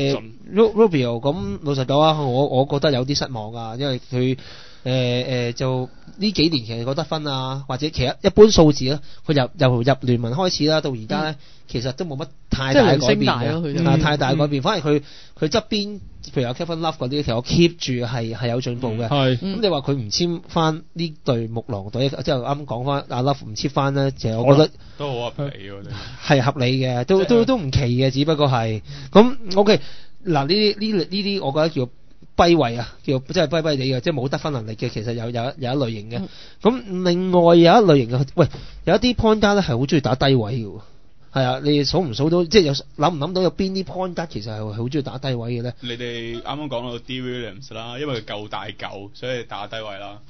Rubio 咁老實講啊，我覺得有啲失望啊，因為佢就呢幾年其實個得分啊，或者其實一般數字咧，佢由入聯盟開始啦，到而家咧，其實都冇乜太大改變嘅，太大改變。反而佢側邊，譬如有 Kevin Love 嗰啲，其實我 keep 住係有進步嘅。咁你話佢唔簽翻呢隊木狼隊，即係啱講翻阿 Love 唔簽翻咧，其實我覺得都好合理喎， 係合理嘅，都唔奇嘅，只不過係咁 OK 嗱，呢啲我覺得叫跛位啊，叫即係跛跛地嘅，即係冇得分能力嘅，其實有一類型嘅。咁另外有一類型嘅，喂，有一啲 point guard 咧係好中意打低位嘅喎。係啊，你數唔數到？即係有諗唔諗到有邊啲 point guard 其實係好中意打低位嘅咧？ 你哋啱啱講到 D Williams 啦，因為佢夠大嚿，所以打低位啦。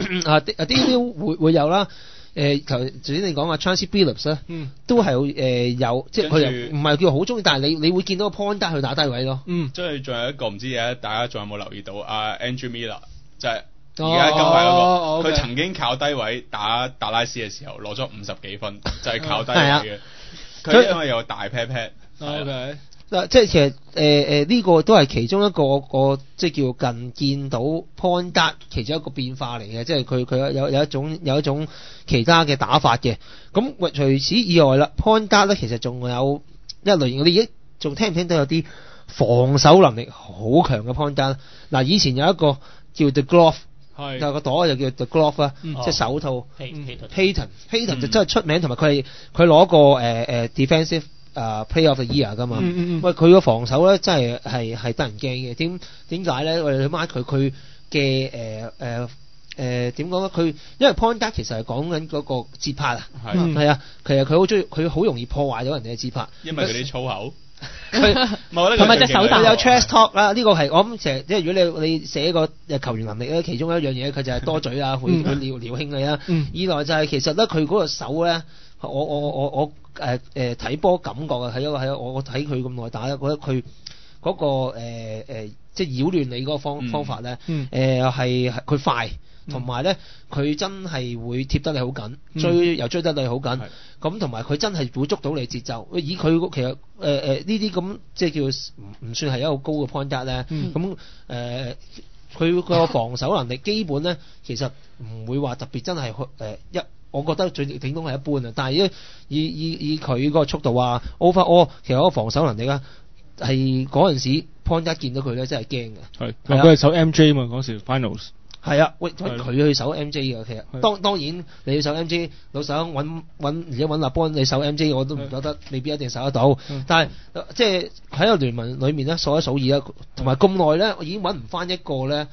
D 會有啦。頭先你講啊 Chauncey Billups 咧，都係有，即係佢又唔係叫好中意，但係你會見到個 point guard 去打低位咯。 即係仲有一個唔知大家仲有冇留意到Andrew Miller 就係而家金牌嗰個，佢曾經靠低位打達拉斯嘅時候攞咗50幾分，就係靠低位嘅。佢因為有大 pat， 嗱，即係其實呢個都係其中一個即係叫近見到 point guard 其中一個變化嚟嘅，即係佢有一種其他嘅打法嘅。咁除此以外啦 ，point guard 咧其實仲有一類型，你而家仲聽唔聽到有啲防守能力好強嘅 point guard？嗱，以前有一個叫 The Glove， 就個朵就叫 The Glove 啦，即係手套。Payton 就真係出名，同埋佢攞過defensive Player of the Year 噶嘛。喂，佢個防守咧真係得人驚嘅。點解咧？我哋去 mark 佢嘅點講咧？佢因為 point guard 其實係講緊嗰個節拍啊。係啊，其實佢好中意，佢好容易破壞到人哋嘅節拍。 因為佢啲粗口。 同埋隻手大有 trash talk 啦，呢個係我諗成日，即係如果你寫個球員能力咧，其中一樣嘢佢就係多嘴啦，會撩興你啦。二來就係其實咧，佢嗰個手咧，我睇波感覺啊，係我睇佢咁耐打咧，覺得佢嗰個即係擾亂你嗰個方法咧，係佢快。同埋咧，佢真係會貼得你好緊，追得你好緊，咁同埋佢真係會捉到你節奏。以佢其實呢啲咁即係叫唔算係一個高嘅 point guard 咧，咁佢個防守能力基本咧，其實唔會話特別真係我覺得最頂多係一般啊。但係以佢個速度啊 overall 其實嗰個防守能力啊，係嗰陣時 point guard 見到佢咧真係驚嘅。 係佢係守 MJ 嘛嗰時 finals。 係啊，喂，佢去守 MJ 嘅，其實當然你要守 MJ，老實揾而家揾立邦你守 MJ， 我都唔覺得未必一定守得到。但係即係喺個聯盟裏面咧數一數二啦，同埋咁耐咧，我已經揾唔翻一個咧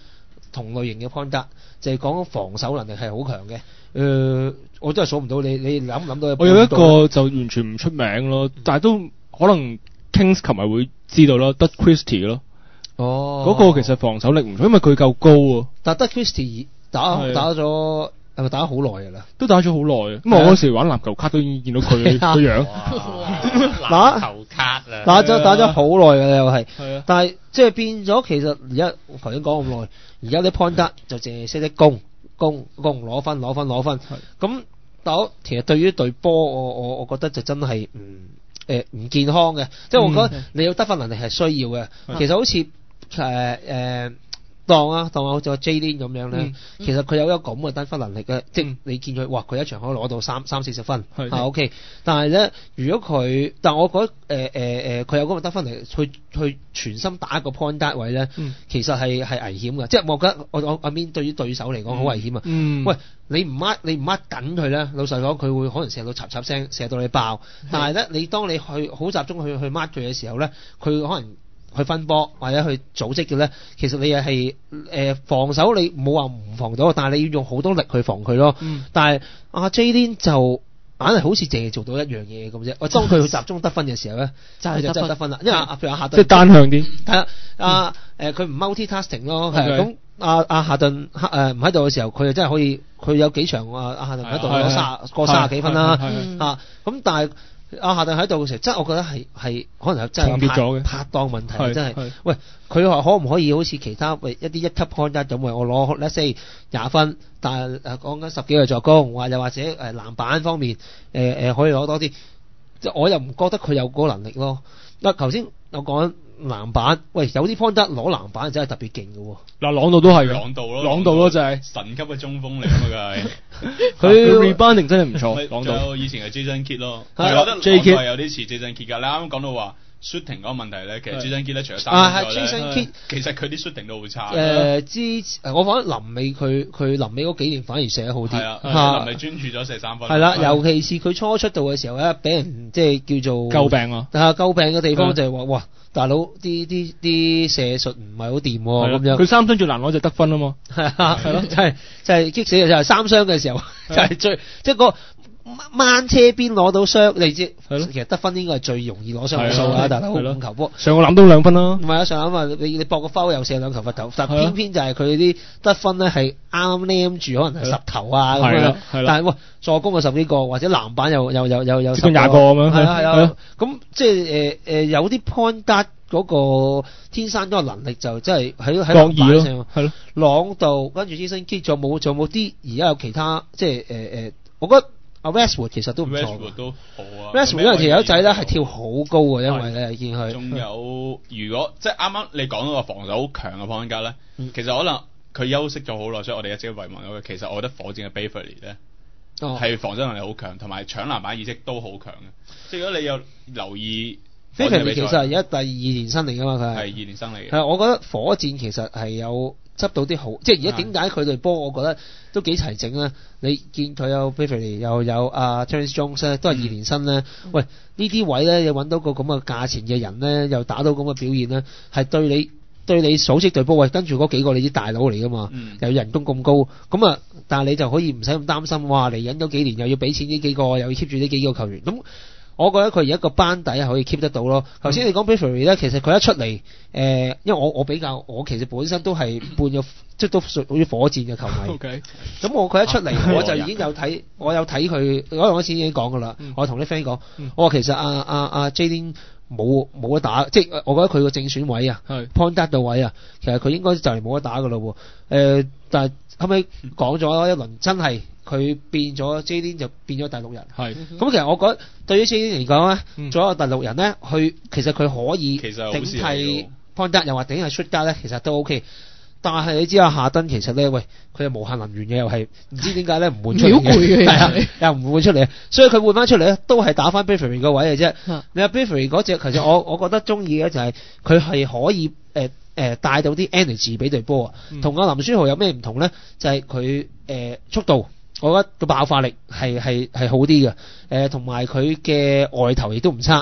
同類型嘅 point guard，就係講防守能力係好強嘅。我真係數唔到，你諗唔諗到？ 我有一個就完全唔出名咯，但係都可能 Kings 琴日會知道咯，Doug Christie 咯。 哦， 嗰個其實防守力唔錯，因為佢夠高啊。 但係 Doug Christie 打咗係咪打咗好耐㗎啦？ 都打咗好耐啊！咁我嗰時玩籃球卡都已經見到佢個樣。 籃球卡啊！ 打咗好耐㗎又係。 係啊。 但係即係變咗，其實而家我頭先講咁耐，而家啲 point guard 就淨係識得攻攞分。咁但我其實對於隊波，我覺得就真係唔健康嘅。即係我覺得你有得分能力係需要嘅。其實好似當好似個 Jalen 咁樣咧，其實佢有一個咁嘅得分能力嘅，即係你見佢，哇！佢一場可以攞到30-40分，OK。但係咧，如果但我覺得佢有嗰個得分能力去全心打一個 point guard 位咧，其實係危險嘅。即係我覺得我面對於對手嚟講好危險啊！喂，你唔 mark 緊佢咧，老實講佢會可能射到插聲，射到你爆。但係咧，當你去好集中去 mark 佢嘅時候咧，佢可能去分波或者去組織嘅咧，其實你係防守你冇話唔防到，但係你要用好多力去防佢咯。但係阿 Jalen 就硬係好似淨係做到一樣嘢咁啫。我當佢去集中得分嘅時候咧，佢就真係得分啦。因為譬如阿夏頓， 即係單向啲。 係啦，佢唔 multi-tasking 咯，係咁。阿夏頓唔喺度嘅時候，佢就真係可以，佢有幾場阿夏頓唔喺度攞過30幾分啦。咁但係阿夏頓喺度嘅時候，真係我覺得係可能真係拍檔問題，真係。喂，佢話可唔可以好似其他一啲一級 point guard 咁，我攞 let's say 20分，但係講緊10幾個助攻，又或者籃板方面可以攞多啲，我又唔覺得佢有嗰個能力咯。嗱，頭先我講籃板，喂，有啲 point guard 攞籃板真係特別勁嘅喎。 嗱，朗道都係嘅， 朗道咯就係神級嘅中鋒嚟㗎嘛， 佢 rebounding 真係唔錯。 朗道以前係 Jason Kidd 咯， 我覺得朗道係有啲似 Jason Kidd 㗎。你啱啱講到話 shooting 嗰個問題咧，其實 Jason Kidd 咧除咗3分之外咧，其實佢啲 shooting 都好差。 我覺得臨尾佢臨尾嗰幾年反而射得好啲。係啊，臨尾專注咗射3分。 係啦，尤其是佢初出道嘅時候咧，俾人即係叫做詬病啊。 詬病嘅地方就係話，哇！大佬啲射術唔係好掂喎，咁樣。 佢3雙最難攞就得分啊嘛。 係咯，就係激死嘅就係3雙嘅時候，就係最即係個掹車邊攞到雙，你知係咯。其實得分應該係最容易攞雙位數啦，大佬5球波。 上個籃都2分啦。 唔係啊，上個籃你搏個 foul 又射2球罰球，但偏偏就係佢啲得分咧係啱黏住，可能係10球啊咁樣。但係喂，助攻有10幾個，或者籃板又接近20個咁樣。 係啊，咁即係有啲 point guard 嗰個天生嗰個能力就真係喺籃板上。係咯，朗道跟住 Jason Kidd 仲冇啲而家有其他即係我覺得。阿 Westwood 其實都唔錯 ，Westwood 都好啊。 Westwood 因為條友仔咧係跳好高嘅，因為咧見佢。 仲有如果即係啱啱你講到個防守好強嘅 point guard 咧，其實可能佢休息咗好耐，所以我哋一直遺忘咗佢。其實我覺得火箭嘅 Beverly 咧係防守能力好強，同埋搶籃板意識都好強嘅。即係如果你有留意 ，Beverly 其實而家第2年生嚟㗎嘛，佢係 2年生嚟嘅。 係我覺得火箭其實係有執到啲好，即係而家點解佢隊波，我覺得都幾齊整咧。你見佢有 Beverly 又有Terrence Jones 咧，都係2年生咧。喂，呢啲位咧，你揾到個咁嘅價錢嘅人咧，又打到咁嘅表現咧，係對你組織隊波。喂，跟住嗰幾個你啲大佬嚟㗎嘛，又人工咁高，咁啊，但係你就可以唔使咁擔心，哇！嚟緊嗰幾年又要俾錢呢幾個，又要 keep 住呢幾個球員咁。我覺得佢而家個班底係可以 keep 得到咯。頭先你講 Beverly 咧，其實佢一出嚟，因為我其實本身都係半個，即係都屬於火箭嘅球迷。 OK。 咁佢一出嚟，我就已經有睇，我有睇佢嗰陣時已經講噶啦。我同啲 friend 講，我話其實阿 Jalen 冇得打，即係我覺得佢個正選位啊，point guard 嘅位啊，其實佢應該就嚟冇得打噶咯喎。但係後尾講咗一輪，真係。佢變咗 Jalen 就變咗第6人，咁其實我覺得對於 Jalen 嚟講咧，做一個第6人咧，其實佢可以頂替 point guard 又或頂替 shoot guard咧，其實都 OK。但係你知啊，夏登其實咧，喂，佢係無限能源嘅，又係唔知點解咧唔換出嚟嘅，係啊，又唔換出嚟，所以佢換翻出嚟咧，都係打翻 Beverly 個位嘅啫。你話 Beverly 嗰隻，其實我覺得中意嘅就係佢係可以帶到啲 energy 俾隊波啊。同阿林書豪有咩唔同咧？就係佢速度。我覺得個爆發力係好啲嘅，同埋佢嘅外投亦都唔差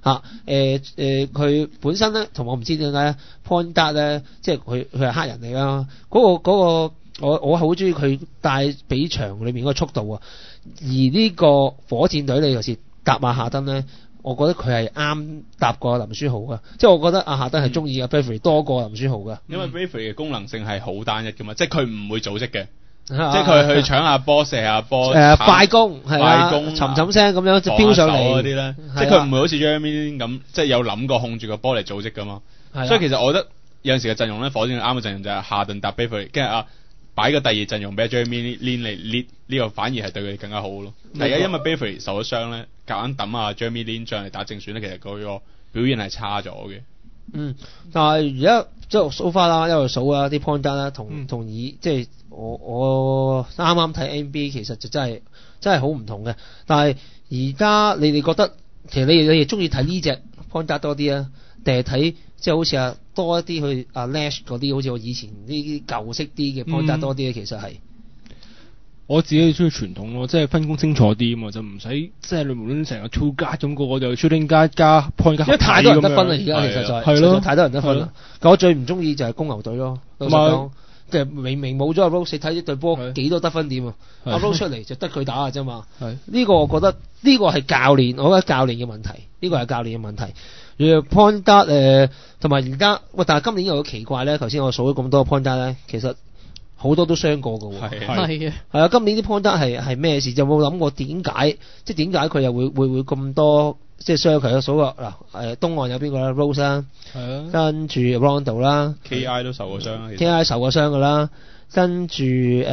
佢本身咧，同我唔知點解 Point Guard 咧，即係佢係黑人嚟啦。嗰個我好中意佢帶比場裏面嗰個速度啊。而呢個火箭隊你尤其是搭馬夏登咧，我覺得佢係啱搭過林書豪噶。即係我覺得阿夏登係中意阿 Bravery 多過林書豪噶。 因為 Bravery 嘅功能性係好單一噶嘛，即係佢唔會組織嘅。即係佢去搶下波、射下波， 快攻係啦，沉聲咁樣就飆上嚟嗰啲咧，即係佢唔會好似 Jeremy Lin 咁，即係有諗過控住個波嚟組織噶嘛。所以其實我覺得有陣時嘅陣容咧，火箭啱嘅陣容就係夏頓搭 Bravery，跟住擺個第二陣容俾 Jeremy Lin 嚟 lead 呢個，反而係對佢哋更加好咯。但係而家因為 Bravery 受咗傷咧，夾硬揼Jeremy Lin 上嚟打正選咧，其實佢個表現係差咗嘅。 但係而家即係數翻啦，一路數啊啲 point guard 啦，同以即係我啱啱睇 NBA 其實就真係好唔同嘅。但係而家你哋覺得其實你哋中意睇呢隻 point guard 多啲啊，定係睇即係好似多一啲去Nash 嗰啲，好似我以前呢啲舊式啲嘅 point guard 多啲咧？其實係我自己中意傳統咯，即係分工清楚啲啊嘛，就唔使即係你無論成個 two guard 咁個個就 shooting guard 加 point guard，因為太多人得分啦，而家其實就係咯， 太多人得分啦。但我最唔中意就係公牛隊咯，老實講，即係明明冇咗阿 Rose， 睇呢隊波幾多得分點啊？阿 Rose 出嚟就得佢打嘅啫嘛。呢個我覺得呢個係教練，我覺得教練嘅問題，呢個係教練嘅問題。point guard 同埋而家但係今年又好奇怪咧。頭先我數咗咁多 point guard 咧，其實好多都傷過嘅喎。 係啊，今年啲 point guard 係咩事？有冇諗過點解？即係點解佢又會咁多即係傷？佢數過嗱東岸有邊個啦 Rose 啦，跟住 Rondo 啦 ，KI 都受過傷啦 ，KI 受過傷㗎啦。跟住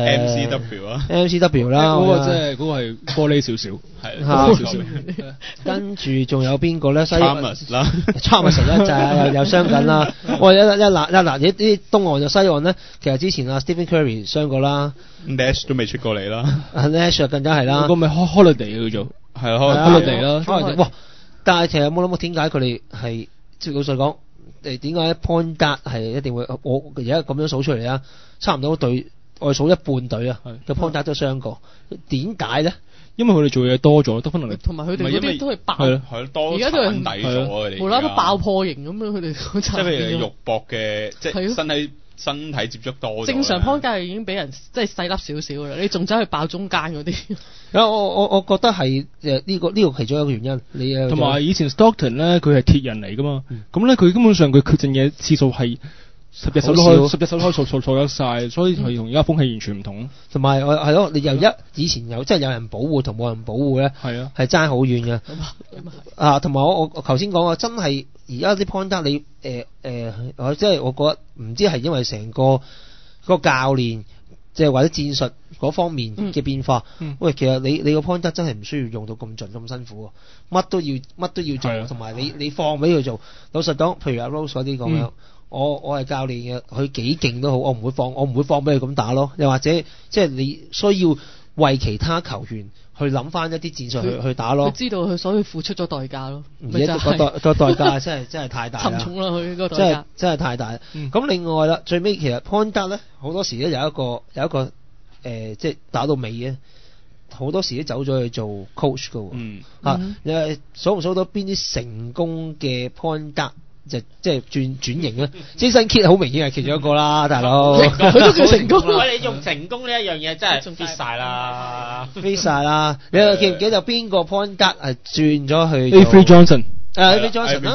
MCW 啊 ，MCW 啦， 嗰個即係嗰個係玻璃少少，係玻璃少少。 跟住仲有邊個咧 ？Chalmers 啦 ，Chalmers 一陣又傷緊啦。我一嗱啲東岸就西岸咧，其實之前Stephen Curry 傷過啦 ，Nash 都未出過嚟啦 ，Nash 更加係啦。 嗰個咪 Holiday 叫做係 Holiday 啦。 哇！但係其實有冇諗過點解佢哋係即係老實講？點解 point guard 係一定會？我而家咁樣數出嚟啊，差唔多隊我數一半隊啊嘅 point guard 都傷過。點解咧？ 因為佢哋做嘢多咗，得分能力同埋佢哋嗰啲都係爆， 係多產底咗佢哋。 無啦啦爆破型咁樣，佢哋即係譬如肉搏嘅，即係身體接觸多。 正常 point guard 已經俾人即係細粒少少啦，你仲走去爆中間嗰啲。 我覺得係呢個其中一個原因。你同埋以前 Stockton 咧，佢係鐵人嚟噶嘛，咁咧佢根本上佢缺陣嘅次數係10隻手都可以數得晒，所以係同而家風氣完全唔同。 同埋係咯，你以前有即係有人保護同冇人保護咧，係爭好遠嘅。同埋我頭先講真係而家啲 point guard 你即係我覺得唔知係因為成個教練即係或者戰術嗰方面嘅變化。喂，其實你個 point guard 真係唔需要用到咁盡咁辛苦，乜都要做，同埋你放俾佢做。老實講，譬如阿 Rose 嗰啲咁樣。我係教練嘅，佢幾勁都好，我唔會放俾佢咁打咯。又或者即係你需要為其他球員去諗翻一啲戰術去打咯。 佢知道佢所以付出咗代價咯。 而家個代價真係太大啦， 沉重啦佢個代價真係太大。咁另外啦，最尾其實 point guard 咧好多時咧有一個即係打到尾嘅，好多時都走咗去做 coach 噶。你數唔數到邊啲成功嘅 point guard？即係轉型啊！Jason Kidd 好明顯係其中一個啦，大佬。 佢都叫成功。 你用成功呢一樣嘢真係 fit 晒啦 ，fit 晒啦！你又記唔記得邊個 point guard 係轉咗去 ？Avery Johnson。Avery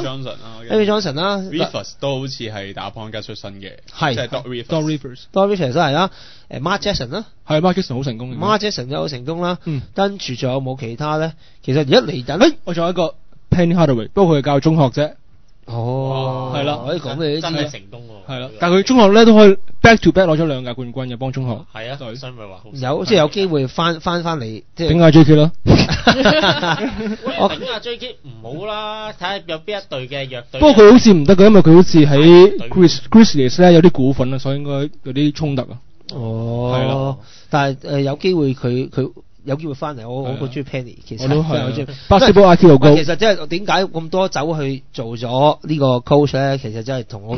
Johnson 啦。 Rivers 都好似係打 point guard 出身嘅， 係即係 Doc Rivers 都係啦。Mark Jackson 啦， 係 Mark Jackson 好成功嘅。 Mark Jackson 都好成功啦。跟住仲有冇其他咧？其實而家嚟緊， 我仲有一個 Penny Hardaway，不過佢係教中學啫。 係啦，可以講俾你真係成功喎。 係啦，但係佢中學咧都可以 back to back 攞咗2屆冠軍嘅，幫中學。 係啊，所以咪話即係有機會翻嚟，即係頂下 JK 啦。 我頂下 JK 唔好啦，睇下有邊一隊嘅弱隊。 不過佢好似唔得㗎，因為佢好似喺 Grizzlies 咧有啲股份啊，所以應該有啲衝突啊。 係啦，但係有機會佢。有機會翻嚟，我好中意 Penny，其實我都係好中意。 Basketball IQ 好高。 其實即係點解咁多走去做咗呢個 coach 咧？其實真係同我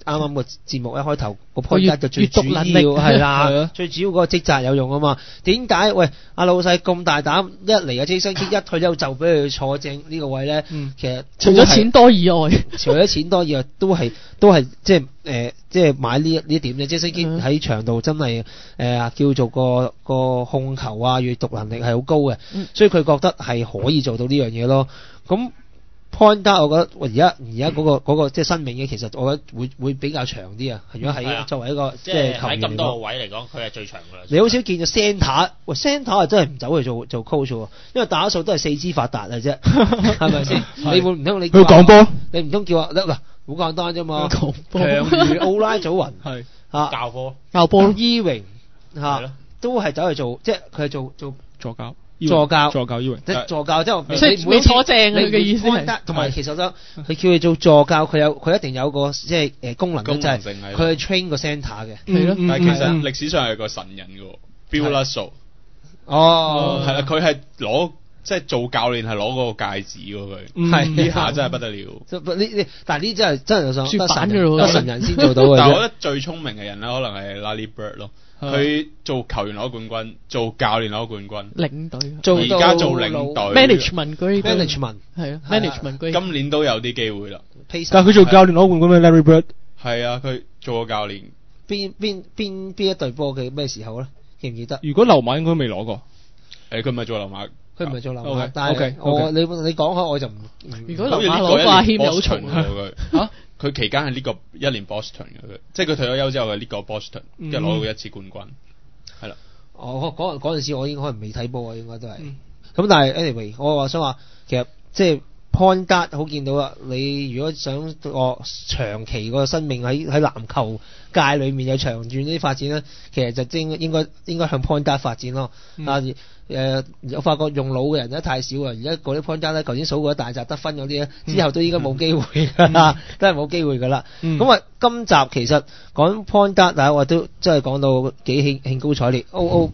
啱個節目一開頭個 point 就最主要閱讀能力係啦，最主要嗰個職責有用啊嘛。點解喂阿老細咁大膽一嚟啊Jason Kidd一退休就俾佢坐正呢個位咧？其實除咗錢多以外， 除咗錢多以外，都係即係買呢點啫。Jason Kidd喺場度真係叫做個控球啊、閱讀能力係好高嘅，所以佢覺得係可以做到呢樣嘢咯。咁point guard我覺得而家嗰個即係新名嘅，其實我覺得會比較長啲啊。如果係作為一個即係球員喺咁多個位嚟講，佢係最長㗎啦。 你好少見到 center， 喂 center 係真係唔走去做 coach 喎，因為打數都係四肢發達嘅啫，係咪先？你會唔通你去講波？ 你唔通叫話嗱好簡單啫嘛？ 講波強如奧拉祖雲係教波伊榮都係走去做，即係佢係做助教伊榮，即係助教，即係未坐正佢嘅意思係。同埋其實佢叫你做助教，佢一定有個即係功能嘅，就係佢去 train 個 center 嘅。 係咯， 但係其實歷史上係個神人嘅，Bill Russell。 哦， 係啦，佢係攞即係做教練係攞嗰個戒指喎佢。係呢下真係不得了。 但係呢真係想得神人先做到嘅。 但係我覺得最聰明嘅人咧，可能係 Larry Bird 咯。佢做球員攞冠軍，做教練攞冠軍， 領隊， 而家做領隊 management grade， 係啊 management grade， 今年都有啲機會啦。 但係佢做教練攞冠軍咩 ？Larry Bird 係啊，佢做過教練。 邊一隊波嘅咩時候咧？記唔記得？ 如果溜馬應該未攞過。 佢唔係做溜馬。 佢唔係做溜馬， Okay， 但係你講開我就唔。 如果溜馬攞過阿謙有重佢。佢期間係呢個一年 Boston 嘅，即係佢退咗休之後係呢個 Boston，跟住攞到一次冠軍，係啦。 嗰陣時我應該可能未睇波啊，應該都係。咁但係 anyway，我想話其實即係 point guard 好見到啦。你如果想個長期個生命喺籃球界裏面有長遠啲發展咧，其實就應該向 point guard 發展咯。我發覺用腦嘅人咧太少啊！而家嗰啲 point guard咧，頭先數過一大紮得分嗰啲咧，之後都應該冇機會㗎啦，都係冇機會㗎啦。咁啊，今集其實講 point guard，但係我都真係講到幾興高采烈我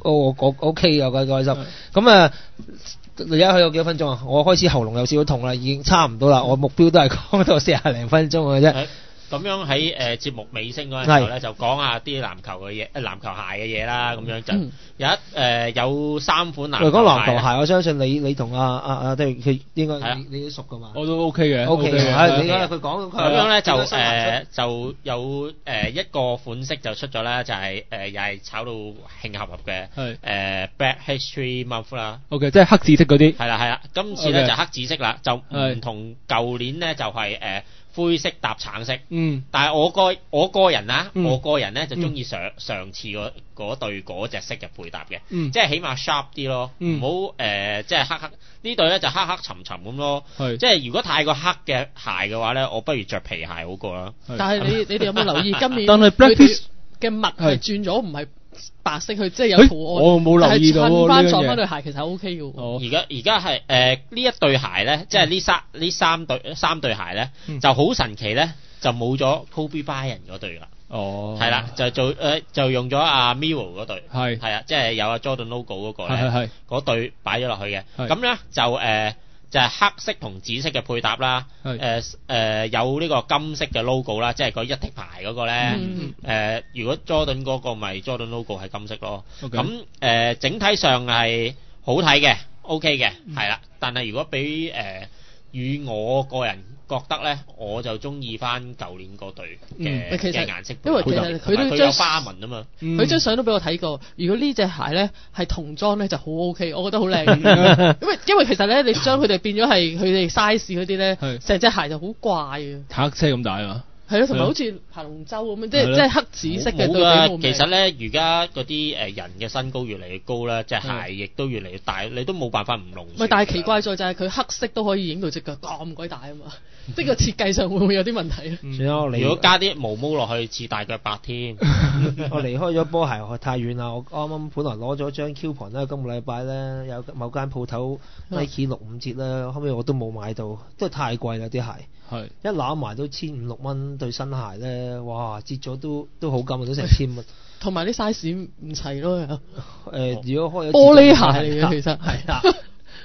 OK 啊，幾開心。咁啊，而家去到幾多分鐘啊？我開始喉嚨有少少痛啦，已經差唔多啦。我目標都係講到40零分鐘嘅啫。 咁樣喺節目尾聲嗰陣時候咧，就講下啲籃球嘅嘢，籃球鞋嘅嘢啦。咁樣就有3款籃球鞋。講籃球鞋，我相信你同即係佢應該你都熟噶嘛。 我都 OK 嘅。 OK 嘅，你佢講咁樣咧就有一個款式就出咗啦，就係又係炒到興合合嘅Black History Month 啦。 OK， 即係黑紫色嗰啲。 係啦，今次咧就黑紫色啦，就唔同舊年咧就係灰色搭橙色，但係我個人咧就中意上次嗰對嗰隻色嘅配搭嘅，即係起碼 sharp 啲咯，唔好即係黑呢對咧就黑沉沉咁咯，即係如果太過黑嘅鞋嘅話咧，我不如着皮鞋好過啦。 但係你哋有冇留意今年？ 但係 Black Piece 嘅襪係轉咗，唔係白色，佢即係有圖案。 我冇留意到襯翻撞翻對鞋其實係 OK 嘅。 而家係呢一對鞋咧，即係呢三對鞋咧，就好神奇咧，就冇咗 Kobe Bryant 嗰對啦。係啦，就用咗阿 Miro 嗰對。係啊，即係有阿 Jordan logo 嗰個咧，嗰對擺咗落去嘅。咁咧就係黑色同紫色嘅配搭啦。有呢個金色嘅 logo 啦，即係個一剔牌嗰個咧。如果 Jordan 嗰個咪 Jordan logo 係金色咯。咁整體上係好睇嘅 ，OK 嘅，係啦。但係如果俾與我個人覺得咧，我就中意翻舊年嗰對嘅顏色， 因為其實佢都有花紋啊嘛。 佢張相都俾我睇過。如果呢隻鞋咧係童裝咧就好 OK，我覺得好靚。因為其實咧你將佢哋變咗係佢哋 size 嗰啲咧，成隻鞋就好怪啊。 黑車咁大啊！ 係咯，同埋好似爬龍舟咁樣，即係黑紫色嘅對比冇。 其實咧，而家嗰啲人嘅身高越嚟越高啦，隻鞋亦都越嚟越大，你都冇辦法唔弄。 唔係，但係奇怪在就係佢黑色都可以影到隻腳咁鬼大啊嘛！即係個設計上會唔會有啲問題咧？ 如果加啲毛毛落去，似大腳白添。 我離開咗波鞋太遠啦，我啱啱本來攞咗張 coupon 咧，今個禮拜咧有某間鋪頭 Nike 65折啦，後尾我都冇買到，都係太貴啦啲鞋。一攬埋都1500-16蚊對新鞋咧，哇！折咗都好金啊，都成1000蚊。 同埋啲 size 唔齊咯。 如果開咗玻璃鞋嚟嘅其實係啦。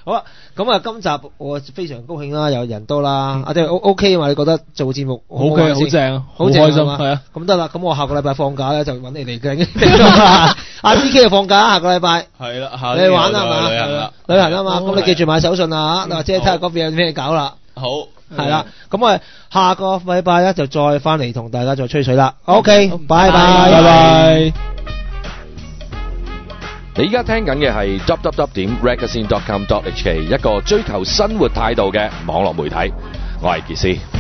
好啦，咁啊，今集我非常高興啦，有人多啦，即係 OK 啊嘛？你覺得做節目 OK 好正啊， 好正開心係嘛係啊。 咁得啦，咁我下個禮拜放假咧就揾你哋嘅。阿 DK 就放假，下個禮拜係啦， 你去玩啊嘛？ 旅行啦， 旅行啊嘛，咁你記住買手信啊， 嗯或者睇下嗰邊有咩搞啦。 好， 係啦，咁我哋下個禮拜咧就再翻嚟同大家再吹水啦。OK，拜拜， 拜拜。 你而家聽緊嘅係 www.ragazine.com.hk 一個追求生活態度嘅網絡媒體，我係傑斯。